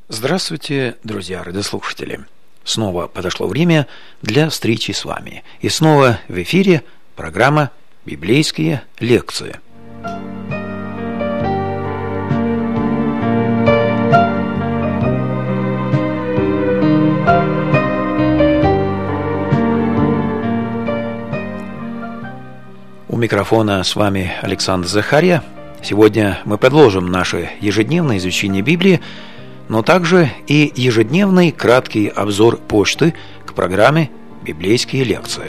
Здравствуйте, друзья радиослушатели! Снова подошло время для встречи с вами. И снова в эфире программа «Библейские лекции». У микрофона с вами Александр Захарья. Сегодня мы продолжим наше ежедневное изучение Библии, но также и ежедневный краткий обзор почты к программе «Библейские лекции».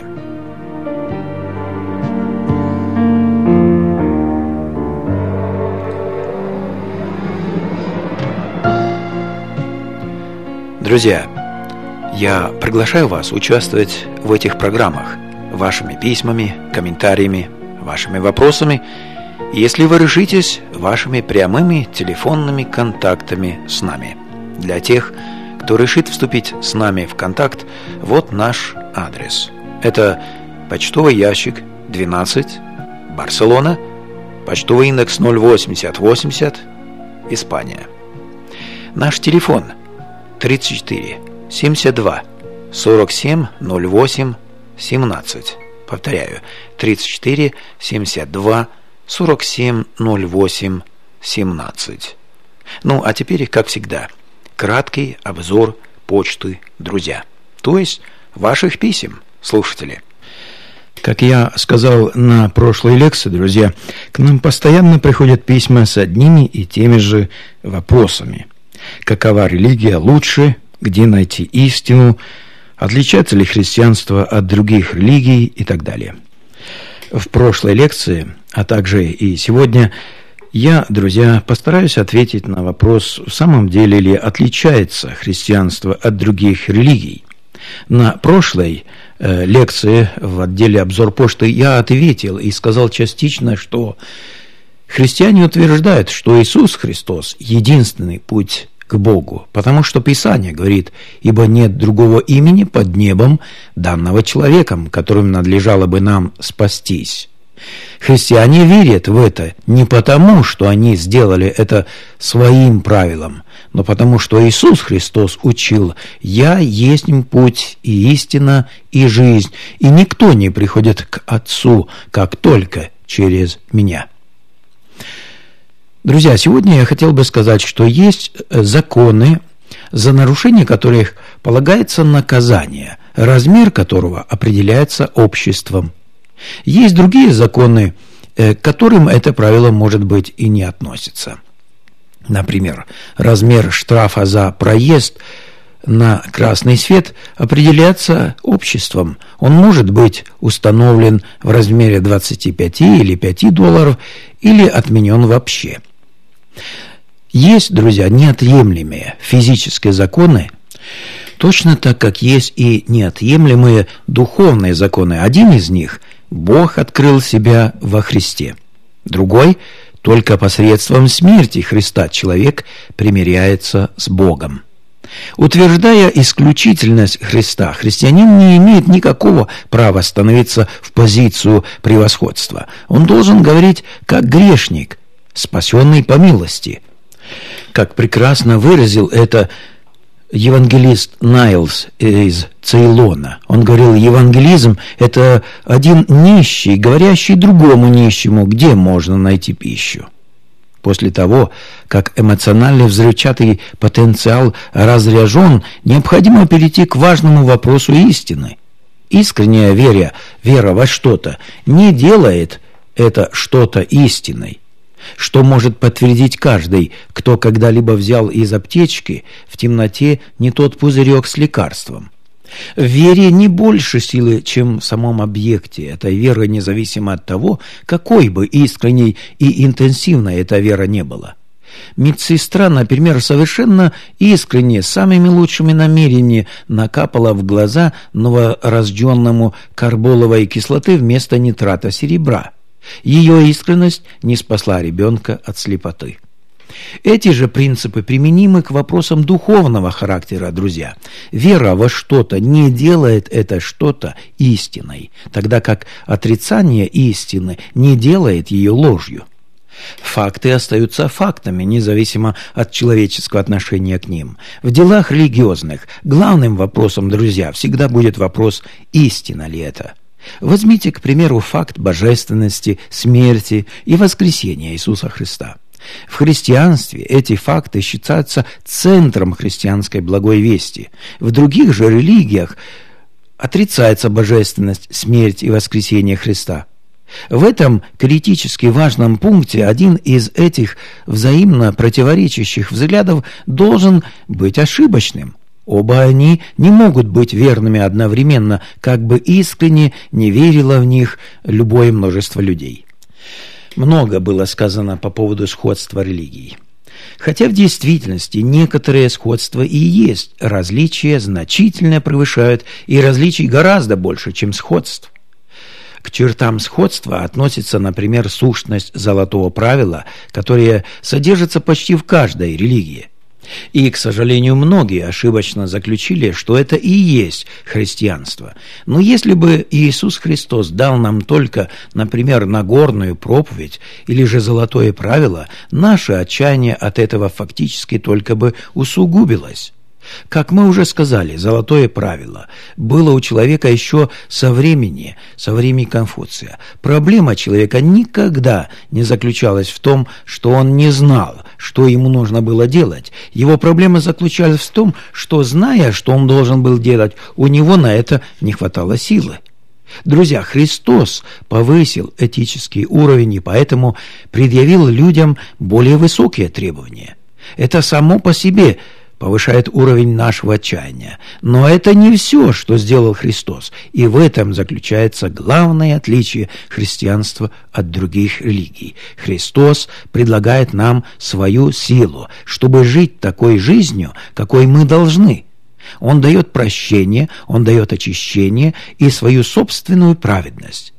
Друзья, я приглашаю вас участвовать в этих программах вашими письмами, комментариями, вашими вопросами, если вы решитесь, вашими прямыми телефонными контактами с нами. Для тех, кто решит вступить с нами в контакт, вот наш адрес. Это почтовый ящик 12, Барселона, почтовый индекс 08080, Испания. Наш телефон 34 72 47 08 17. Повторяю, 34 72 47 08 17. Ну, а теперь, как всегда, краткий обзор почты, друзья. То есть ваших писем, слушатели. Как я сказал на прошлой лекции, друзья, к нам постоянно приходят письма с одними и теми же вопросами. Какова религия лучше? Где найти истину? Отличается ли христианство от других религий и так далее? В прошлой лекции, а также и сегодня, я, друзья, постараюсь ответить на вопрос, в самом деле ли отличается христианство от других религий. На прошлой лекции в отделе «Обзор почты» я ответил и сказал частично, что христиане утверждают, что Иисус Христос – единственный путь к Богу, потому что Писание говорит: «Ибо нет другого имени под небом, данного человеком, которым надлежало бы нам спастись». Христиане верят в это не потому, что они сделали это своим правилом, но потому, что Иисус Христос учил: «Я есть путь и истина и жизнь, и никто не приходит к Отцу, как только через Меня». Друзья, сегодня я хотел бы сказать, что есть законы, за нарушение которых полагается наказание, размер которого определяется обществом. Есть другие законы, к которым это правило, может быть, и не относится. Например, размер штрафа за проезд на красный свет определяется обществом. Он может быть установлен в размере 25 или $5 или отменен вообще. Есть, друзья, неотъемлемые физические законы, точно так, как есть и неотъемлемые духовные законы. Один из них – Бог открыл себя во Христе. Другой – только посредством смерти Христа человек примиряется с Богом. Утверждая исключительность Христа, христианин не имеет никакого права становиться в позицию превосходства. Он должен говорить как грешник, спасенный по милости. Как прекрасно выразил это евангелист Найлс из Цейлона. Он говорил: евангелизм – это один нищий, говорящий другому нищему, где можно найти пищу. После того, как эмоциональный взрывчатый потенциал разряжен, необходимо перейти к важному вопросу истины. Искренняя вера во что-то не делает это что-то истиной, что может подтвердить каждый, кто когда-либо взял из аптечки в темноте не тот пузырек с лекарством. В вере не больше силы, чем в самом объекте этой веры, независимо от того, какой бы искренней и интенсивной эта вера не была. Медсестра, например, совершенно искренне, самыми лучшими намерениями накапала в глаза новорожденному карболовой кислоты вместо нитрата серебра. Ее искренность не спасла ребенка от слепоты. Эти же принципы применимы к вопросам духовного характера, друзья. Вера во что-то не делает это что-то истиной, тогда как отрицание истины не делает ее ложью. Факты остаются фактами, независимо от человеческого отношения к ним. В делах религиозных главным вопросом, друзья, всегда будет вопрос, истина ли это. Возьмите, к примеру, факт божественности, смерти и воскресения Иисуса Христа. В христианстве эти факты считаются центром христианской благой вести. В других же религиях отрицается божественность, смерть и воскресение Христа. В этом критически важном пункте один из этих взаимно противоречащих взглядов должен быть ошибочным. Оба они не могут быть верными одновременно, как бы искренне не верило в них любое множество людей. Много было сказано по поводу сходства религий. Хотя в действительности некоторые сходства и есть, различия значительно превышают, и различий гораздо больше, чем сходств. К чертам сходства относится, например, сущность золотого правила, которое содержится почти в каждой религии. И, к сожалению, многие ошибочно заключили, что это и есть христианство. Но если бы Иисус Христос дал нам только, например, Нагорную проповедь или же золотое правило, наше отчаяние от этого фактически только бы усугубилось. Как мы уже сказали, золотое правило было у человека еще со времени Конфуция. Проблема человека никогда не заключалась в том, что он не знал, что ему нужно было делать. Его проблема заключалась в том, что, зная, что он должен был делать, у него на это не хватало силы. Друзья, Христос повысил этический уровень и поэтому предъявил людям более высокие требования. Это само по себе повышает уровень нашего отчаяния. Но это не все, что сделал Христос, и в этом заключается главное отличие христианства от других религий. Христос предлагает нам свою силу, чтобы жить такой жизнью, какой мы должны. Он дает прощение, Он дает очищение и свою собственную праведность.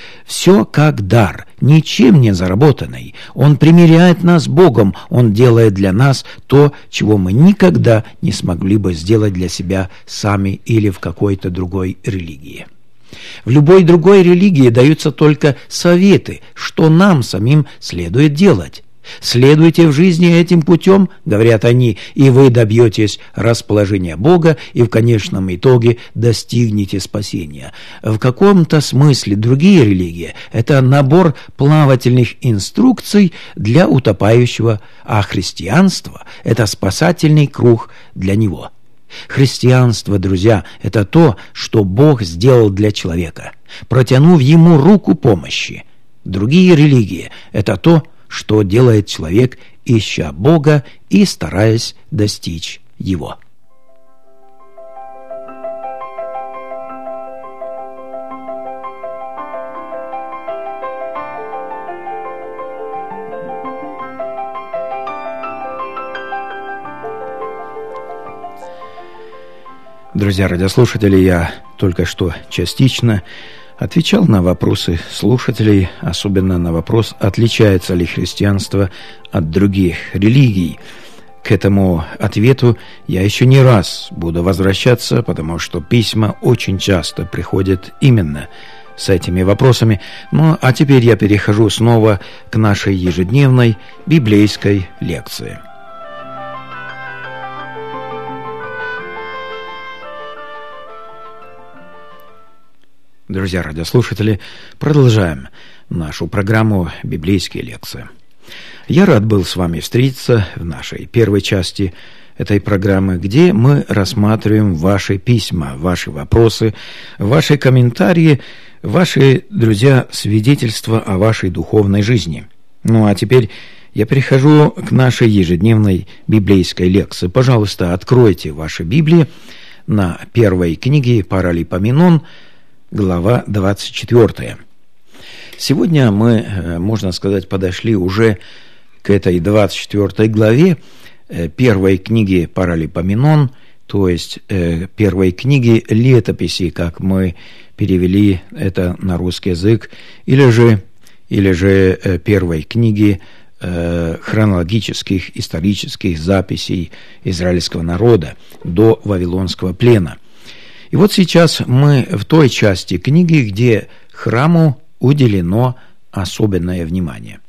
Все как дар, ничем не заработанный. Он примиряет нас с Богом, Он делает для нас то, чего мы никогда не смогли бы сделать для себя сами или в какой-то другой религии. В любой другой религии даются только советы, что нам самим следует делать. «Следуйте в жизни этим путем, — говорят они, — и вы добьетесь расположения Бога и в конечном итоге достигнете спасения». В каком-то смысле другие религии – это набор плавательных инструкций для утопающего, а христианство – это спасательный круг для него. Христианство, друзья, это то, что Бог сделал для человека, протянув ему руку помощи. Другие религии – это то, что делает человек, ища Бога и стараясь достичь Его. Друзья радиослушатели, я только что частично отвечал на вопросы слушателей, особенно на вопрос, отличается ли христианство от других религий. К этому ответу я еще не раз буду возвращаться, потому что письма очень часто приходят именно с этими вопросами. Ну, а теперь я перехожу снова к нашей ежедневной библейской лекции. Друзья радиослушатели, продолжаем нашу программу «Библейские лекции». Я рад был с вами встретиться в нашей первой части этой программы, где мы рассматриваем ваши письма, ваши вопросы, ваши комментарии, ваши, друзья, свидетельства о вашей духовной жизни. Ну, а теперь я перехожу к нашей ежедневной библейской лекции. Пожалуйста, откройте ваши Библии на первой книге Паралипоменон, глава 24. Сегодня мы, можно сказать, подошли уже к этой 24 главе первой книги Паралипоменон, то есть первой книги летописи, как мы перевели это на русский язык, или же первой книги хронологических исторических записей израильского народа до Вавилонского плена. И вот сейчас мы в той части книги, где храму уделено особенное внимание.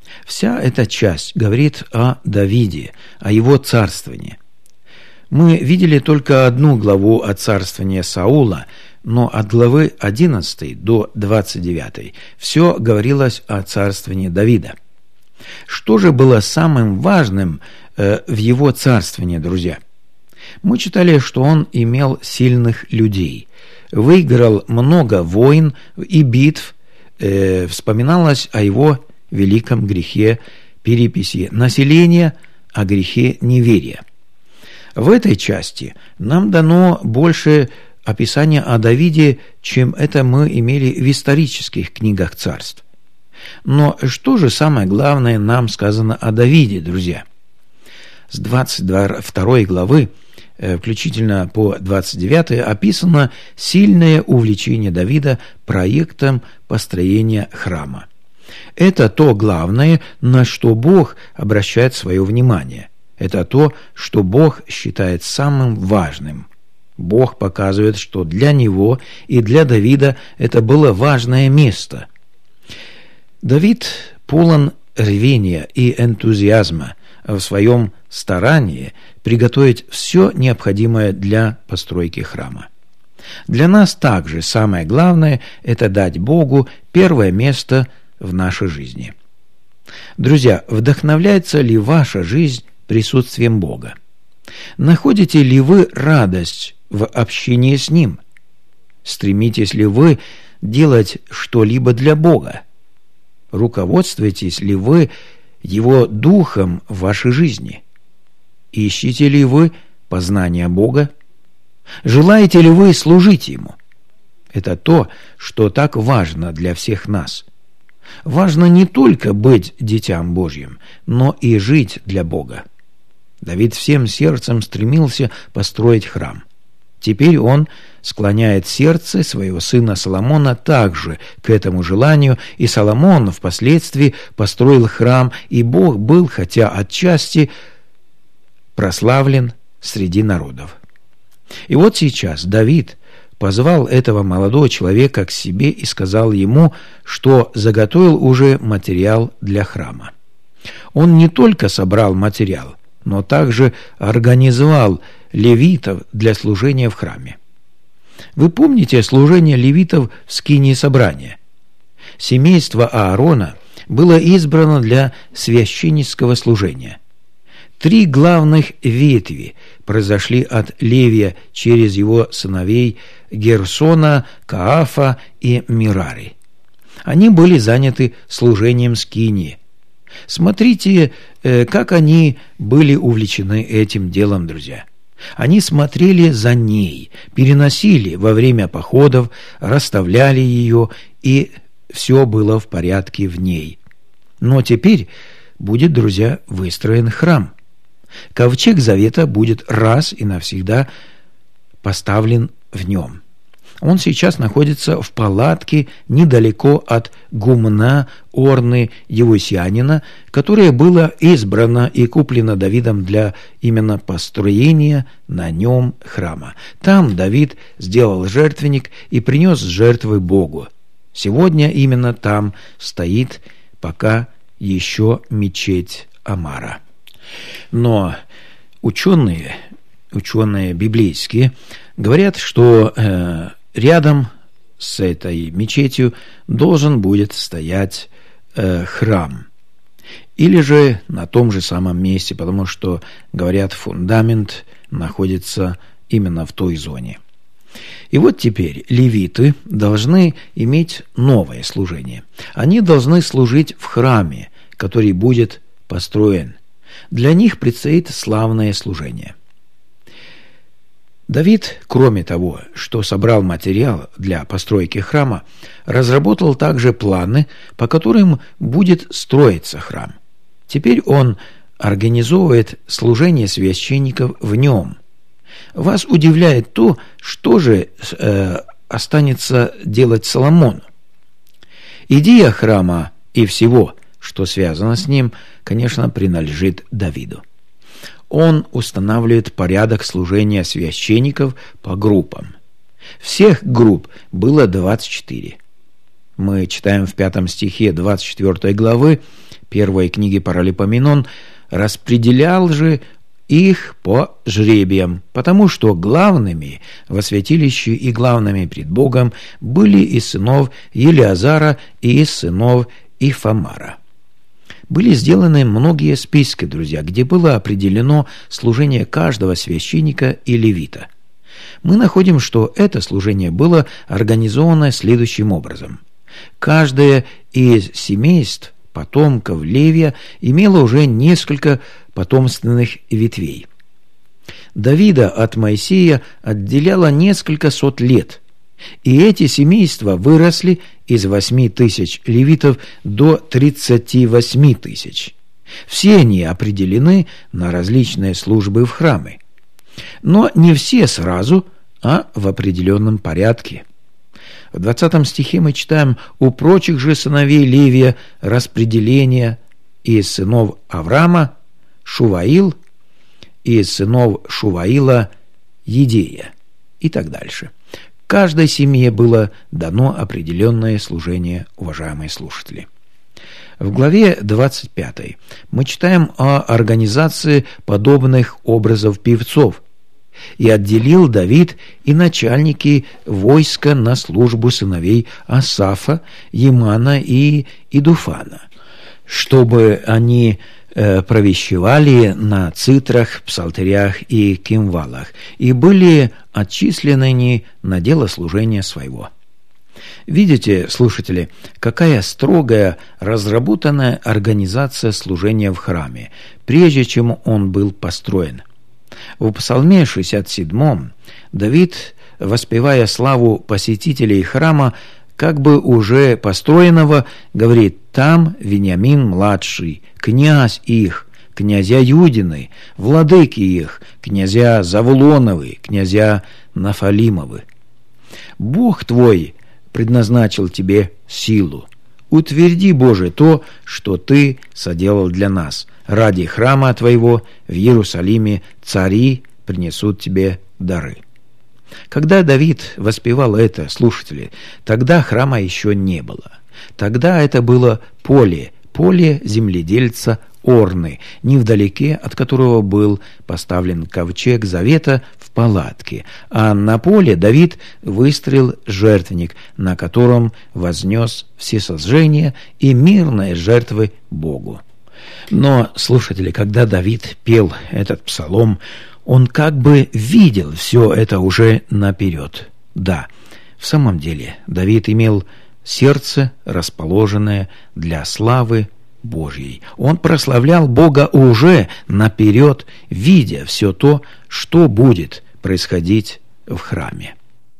Вся эта часть говорит о Давиде, о его царствовании. Мы видели только одну главу о царствовании Саула, но от главы 11 до 29 все говорилось о царствовании Давида. Что же было самым важным в его царствовании, друзья? Мы читали, что он имел сильных людей, выиграл много войн и битв, вспоминалось о его великом грехе переписи населения, о грехе неверия. В этой части нам дано больше описания о Давиде, чем это мы имели в исторических книгах царств. Но что же самое главное нам сказано о Давиде, друзья? С 22 главы, включительно по 29, описано сильное увлечение Давида проектом построения храма. Это то главное, на что Бог обращает свое внимание. Это то, что Бог считает самым важным. Бог показывает, что для него и для Давида это было важное место. Давид полон рвения и энтузиазма в своем старании приготовить все необходимое для постройки храма. Для нас также самое главное – это дать Богу первое место в нашей жизни. Друзья, вдохновляется ли ваша жизнь присутствием Бога? Находите ли вы радость в общении с Ним? Стремитесь ли вы делать что-либо для Бога? Руководствуетесь ли вы Его Духом в вашей жизни? Ищете ли вы познания Бога? Желаете ли вы служить Ему? Это то, что так важно для всех нас. Важно не только быть дитям Божьим, но и жить для Бога. Давид всем сердцем стремился построить храм. Теперь он склоняет сердце своего сына Соломона также к этому желанию, и Соломон впоследствии построил храм, и Бог был, хотя отчасти, прославлен среди народов. И вот сейчас Давид позвал этого молодого человека к себе и сказал ему, что заготовил уже материал для храма. Он не только собрал материал, но также организовал левитов для служения в храме. Вы помните служение левитов в скинии собрания? Семейство Аарона было избрано для священнического служения. 3 главных ветви произошли от Левия через его сыновей Герсона, Каафа и Мирари. Они были заняты служением скинии. Смотрите, как они были увлечены этим делом, друзья. Они смотрели за ней, переносили во время походов, расставляли ее, и все было в порядке в ней. Но теперь будет, друзья, выстроен храм. Ковчег Завета будет раз и навсегда поставлен в нем. Он сейчас находится в палатке недалеко от гумна Орны Евусянина, которое было избрано и куплено Давидом для именно построения на нем храма. Там Давид сделал жертвенник и принес жертвы Богу. Сегодня именно там стоит пока еще мечеть Амара. Но ученые библейские говорят, что рядом с этой мечетью должен будет стоять храм. Или же на том же самом месте, потому что, говорят, фундамент находится именно в той зоне. И вот теперь левиты должны иметь новое служение. Они должны служить в храме, который будет построен. Для них предстоит славное служение. Давид, кроме того, что собрал материал для постройки храма, разработал также планы, по которым будет строиться храм. Теперь он организовывает служение священников в нем. Вас удивляет то, что же останется делать Соломону. Идея храма и всего, что связано с ним, конечно, принадлежит Давиду. Он устанавливает порядок служения священников по группам. Всех групп было 24. Мы читаем в 5 стихе 24 главы первой книги Паралипоменон, распределял же их по жребиям, потому что главными во святилище и главными пред Богом были из сынов Елиазара и из сынов Ифамара. Были сделаны многие списки, друзья, где было определено служение каждого священника и левита. Мы находим, что это служение было организовано следующим образом. Каждое из семейств потомков Левия имело уже несколько потомственных ветвей. Давида от Моисея отделяло несколько сот лет, и эти семейства выросли из 8 тысяч левитов до 38 тысяч. Все они определены на различные службы в храме, но не все сразу, а в определенном порядке. В 20 стихе мы читаем: «У прочих же сыновей Левия распределение из сынов Авраама Шуваил, из сынов Шуваила Едея» и так дальше. Каждой семье было дано определенное служение, уважаемые слушатели. В главе 25 мы читаем о организации подобных образов певцов. «И отделил Давид и начальники войска на службу сыновей Асафа, Емана и Идуфана, чтобы они провещевали на цитрах, псалтерях и кимвалах, и были отчислены на дело служения своего». Видите, слушатели, какая строгая, разработанная организация служения в храме, прежде чем он был построен. В Псалме 67 Давид, воспевая славу посетителей храма, как бы уже построенного, говорит: «Там Вениамин-младший, князь их, князья Юдины, владыки их, князья Завулоновы, князья Нафалимовы. Бог твой предназначил тебе силу. Утверди, Боже, то, что Ты соделал для нас. Ради храма Твоего в Иерусалиме цари принесут Тебе дары». Когда Давид воспевал это, слушатели, тогда храма еще не было. Тогда это было поле земледельца Орны, невдалеке от которого был поставлен ковчег завета в палатке, а на поле Давид выстроил жертвенник, на котором вознес всесожжения и мирные жертвы Богу. Но, слушатели, когда Давид пел этот псалом, он как бы видел все это уже наперед. Да, в самом деле, Давид имел сердце, расположенное для славы Божьей. Он прославлял Бога уже наперед, видя все то, что будет происходить в храме.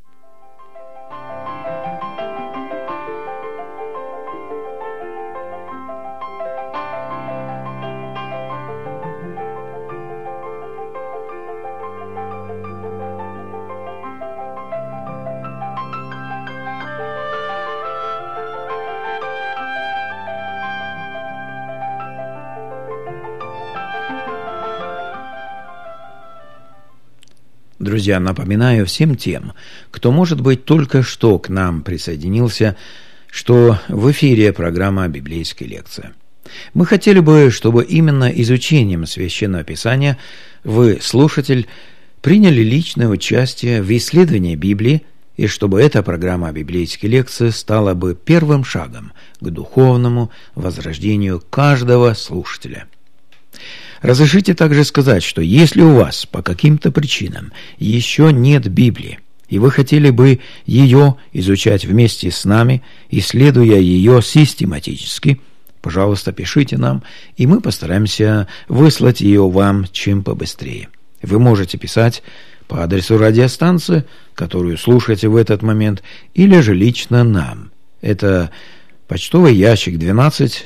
Друзья, напоминаю всем тем, кто, может быть, только что к нам присоединился, что в эфире программа «Библейская лекция». Мы хотели бы, чтобы именно изучением Священного Писания вы, слушатель, приняли личное участие в исследовании Библии, и чтобы эта программа «Библейская лекция» стала бы первым шагом к духовному возрождению каждого слушателя. Разрешите также сказать, что если у вас по каким-то причинам еще нет Библии, и вы хотели бы ее изучать вместе с нами, исследуя ее систематически, пожалуйста, пишите нам, и мы постараемся выслать ее вам чем побыстрее. Вы можете писать по адресу радиостанции, которую слушаете в этот момент, или же лично нам. Это почтовый ящик 12,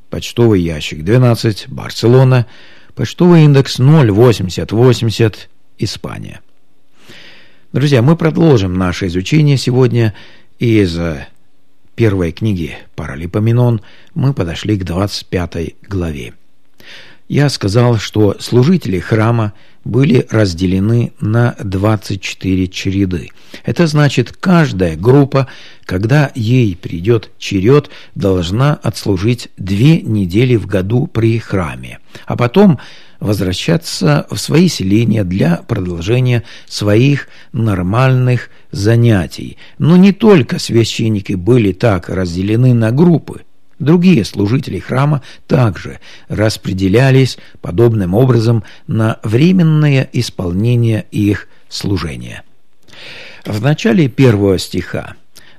Барселона, почтовый индекс 08080, Испания. Друзья, мы продолжим наше изучение сегодня. Из первой книги Паралипоменон мы подошли к 25 главе. Я сказал, что служители храма были разделены на 24 череды. Это значит, каждая группа, когда ей придет черед, должна отслужить 2 недели в году при храме, а потом возвращаться в свои селения для продолжения своих нормальных занятий. Но не только священники были так разделены на группы. Другие служители храма также распределялись подобным образом на временное исполнение их служения. В начале 1 стиха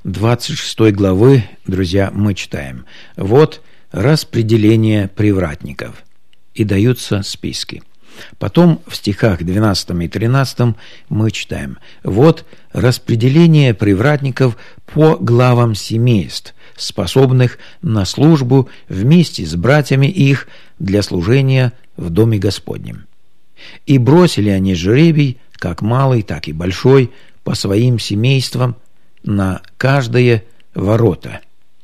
26 главы, друзья, мы читаем: «Вот распределение привратников», и даются списки. Потом в стихах 12 и 13 мы читаем: «Вот распределение привратников по главам семейств, способных на службу вместе с братьями их для служения в Доме Господнем. И бросили они жребий, как малый, так и большой, по своим семействам на каждое ворота».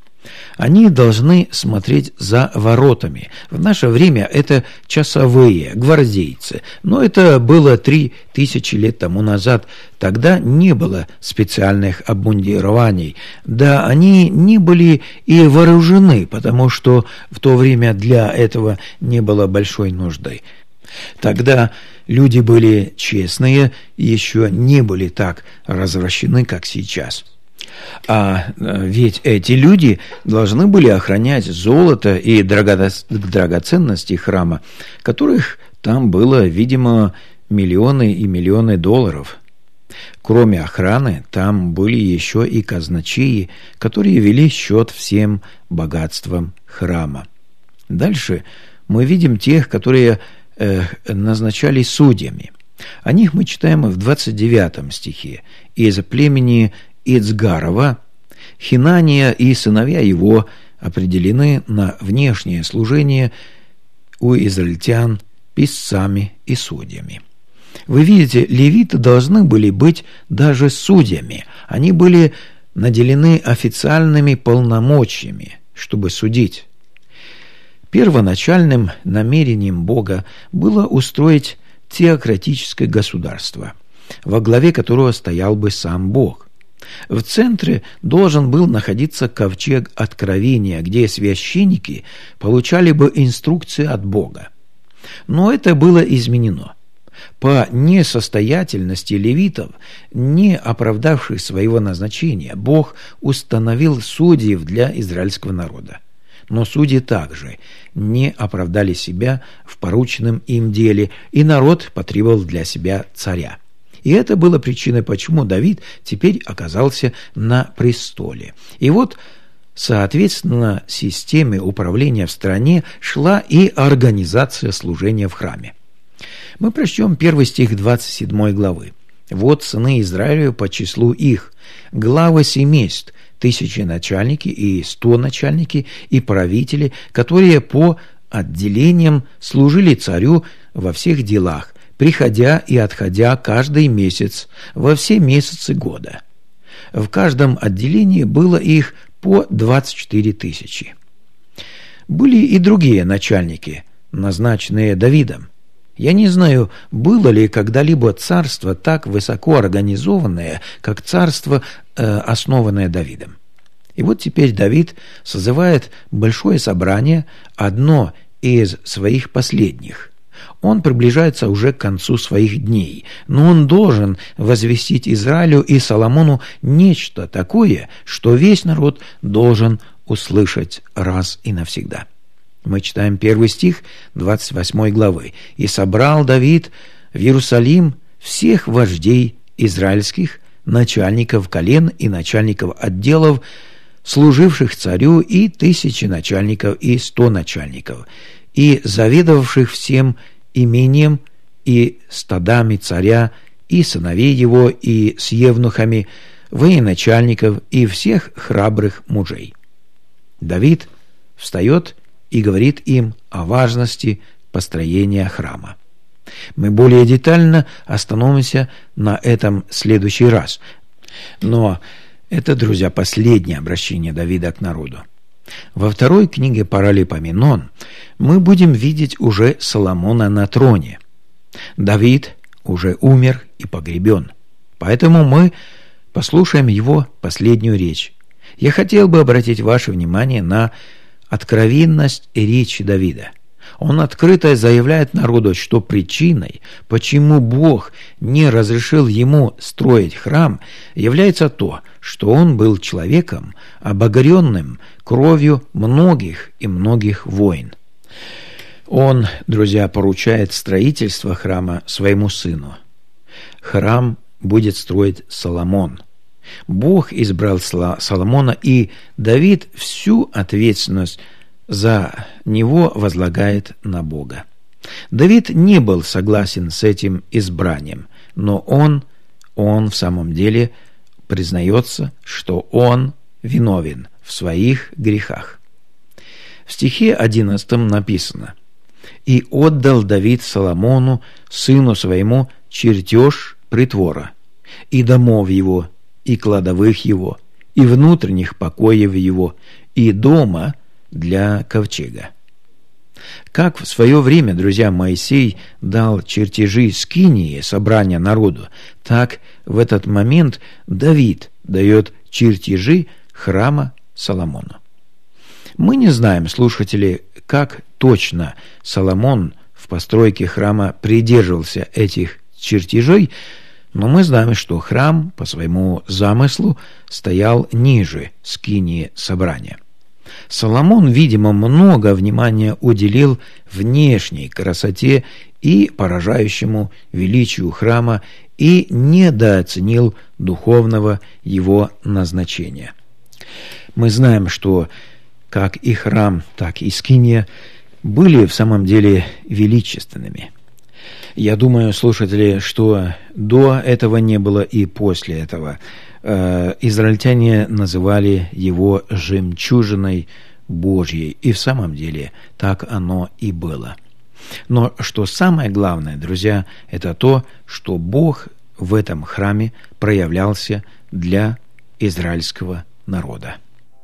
Они должны смотреть за воротами. В наше время это часовые, гвардейцы. Но это было 3000 лет тому назад. Тогда не было специальных обмундирований. Да, они не были и вооружены, потому что в то время для этого не было большой нужды. Тогда люди были честные, еще не были так развращены, как сейчас. А ведь эти люди должны были охранять золото и драгоценности храма, которых там было, видимо, миллионы и миллионы долларов. Кроме охраны, там были еще и казначеи, которые вели счет всем богатствам храма. Дальше мы видим тех, которые назначали судьями. О них мы читаем в 29 стихе. «Из племени Ицгарова Хинания и сыновья его определены на внешнее служение у израильтян писцами и судьями». Вы видите, левиты должны были быть даже судьями. Они были наделены официальными полномочиями, чтобы судить. Первоначальным намерением Бога было устроить теократическое государство, во главе которого стоял бы сам Бог. В центре должен был находиться ковчег Откровения, где священники получали бы инструкции от Бога. Но это было изменено. По несостоятельности левитов, не оправдавших своего назначения, Бог установил судьев для израильского народа. Но судьи также не оправдали себя в порученном им деле, и народ потребовал для себя царя. И это было причиной, почему Давид теперь оказался на престоле. И вот, соответственно, системе управления в стране шла и организация служения в храме. Мы прочтем 1 стих 27 главы. «Вот сыны Израилева по числу их, главы семейств, 1000 начальники и 100 начальники и правители, которые по отделениям служили царю во всех делах, приходя и отходя каждый месяц, во все месяцы года. В каждом отделении было их по 24 000. Были и другие начальники, назначенные Давидом. Я не знаю, было ли когда-либо царство так высоко организованное, как царство, основанное Давидом. И вот теперь Давид созывает большое собрание, одно из своих последних. Он приближается уже к концу своих дней, но он должен возвестить Израилю и Соломону нечто такое, что весь народ должен услышать раз и навсегда. Мы читаем 1 стих 28 главы. «И собрал Давид в Иерусалим всех вождей израильских, начальников колен и начальников отделов, служивших царю, и 1000 начальников и 100 начальников, и заведовавших всем имением и стадами царя, и сыновей его, и с евнухами, военачальников, и всех храбрых мужей». Давид встает и говорит им о важности построения храма. Мы более детально остановимся на этом в следующий раз. Но это, друзья, последнее обращение Давида к народу. Во второй книге Паралипоменон мы будем видеть уже Соломона на троне. Давид уже умер и погребен, поэтому мы послушаем его последнюю речь. Я хотел бы обратить ваше внимание на откровенность речи Давида. Он открыто заявляет народу, что причиной, почему Бог не разрешил ему строить храм, является то, что он был человеком, обогренным кровью многих и многих войн. Он, друзья, поручает строительство храма своему сыну. Храм будет строить Соломон. Бог избрал Соломона, и Давид всю ответственность за него возлагает на Бога. Давид не был согласен с этим избранием, но он в самом деле признается, что он виновен в своих грехах. В стихе 11 написано: «И отдал Давид Соломону, сыну своему, чертеж притвора, и домов его, и кладовых его, и внутренних покоев его, и дома для ковчега». Как в свое время, друзья, Моисей дал чертежи скинии, собрания народу, так в этот момент Давид дает чертежи храма Соломону. Мы не знаем, слушатели, как точно Соломон в постройке храма придерживался этих чертежей, но мы знаем, что храм по своему замыслу стоял ниже скинии собрания. Соломон, видимо, много внимания уделил внешней красоте и поражающему величию храма и недооценил духовного его назначения. Мы знаем, что как и храм, так и скиния были в самом деле величественными. Я думаю, слушатели, что до этого не было и после этого. Израильтяне называли его «жемчужиной Божьей», и в самом деле так оно и было. Но что самое главное, друзья, это то, что Бог в этом храме проявлялся для израильского народа.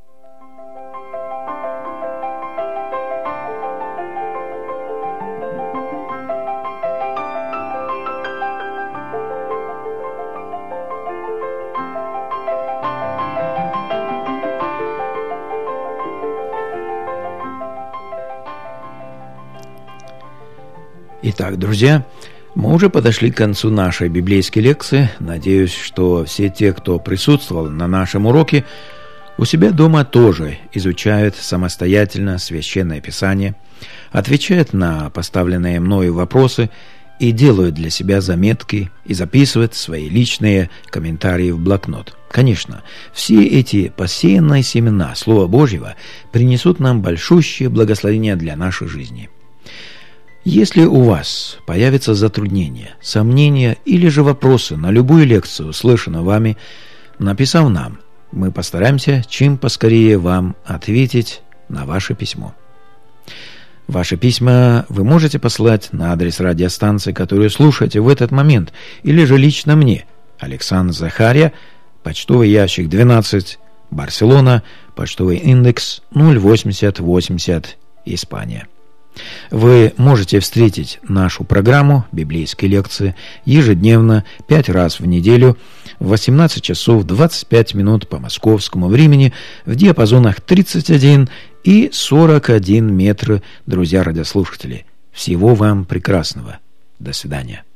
Итак, друзья, мы уже подошли к концу нашей библейской лекции. Надеюсь, что все те, кто присутствовал на нашем уроке, у себя дома тоже изучают самостоятельно Священное Писание, отвечают на поставленные мною вопросы и делают для себя заметки и записывают свои личные комментарии в блокнот. Конечно, все эти посеянные семена Слова Божьего принесут нам большущее благословение для нашей жизни. Если у вас появятся затруднения, сомнения или же вопросы на любую лекцию, услышанную вами, написав нам, мы постараемся чем поскорее вам ответить на ваше письмо. Ваши письма вы можете послать на адрес радиостанции, которую слушаете в этот момент, или же лично мне, Александр Захария, почтовый ящик 12, Барселона, почтовый индекс 08080, Испания. Вы можете встретить нашу программу библейской лекции ежедневно 5 раз в неделю в 18 часов 25 минут по московскому времени в диапазонах 31 и 41 метр, друзья радиослушатели. Всего вам прекрасного. До свидания.